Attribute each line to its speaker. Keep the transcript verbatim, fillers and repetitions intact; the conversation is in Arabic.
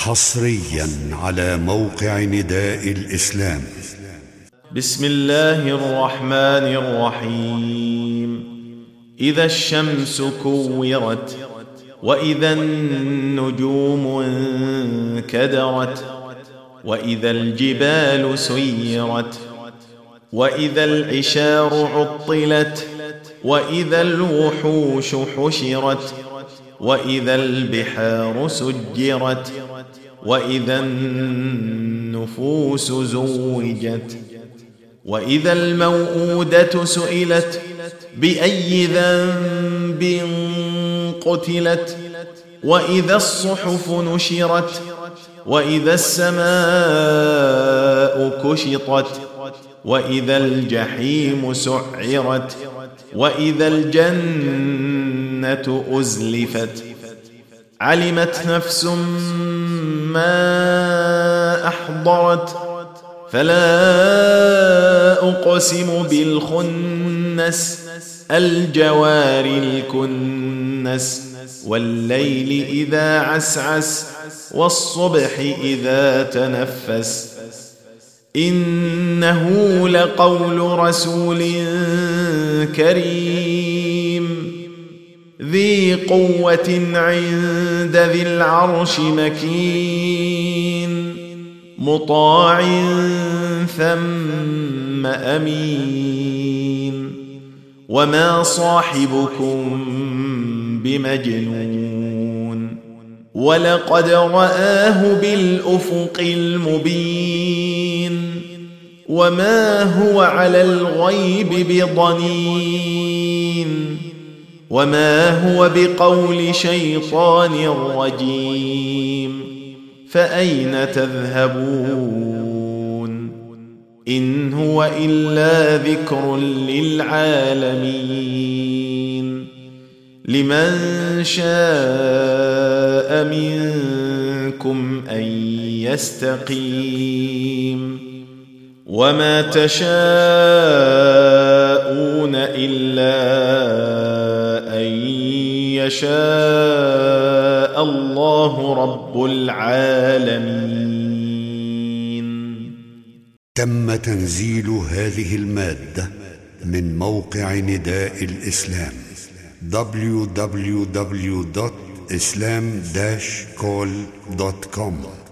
Speaker 1: حصريا على موقع نداء الإسلام.
Speaker 2: بسم الله الرحمن الرحيم. إذا الشمس كورت، وإذا النجوم انكدرت، وإذا الجبال سيرت، وإذا العشار عطلت، وإذا الوحوش حشرت، وإذا البحار سجرت، وإذا النفوس زوجت، وإذا الموءودة سئلت بأي ذنب قتلت، وإذا الصحف نشرت، وإذا السماء كشطت، وإذا الجحيم سعرت، وإذا الجنة أزلفت. علمت نفس ما أحضرت، فلا أقسم بالخنس الجوار الكنس، والليل إذا عسعس، والصبح إذا تنفس. إنه لقول رسول كريم ذي قوة عند ذي العرش مكين، مطاع ثم أمين. وما صاحبكم بمجنون، ولقد رآه بالأفق المبين. وما هو على الغيب بضنين، وما هو بقول شيطان رجيم. فأين تذهبون؟ إن هو إلا ذكر للعالمين. لمن شاء منكم أن يستقيم، وما تشاءون إلا أن يشاء الله رب العالمين.
Speaker 1: تم تنزيل هذه المادة من موقع نداء الإسلام دبليو دبليو دبليو دوت إسلام داش كول دوت كوم.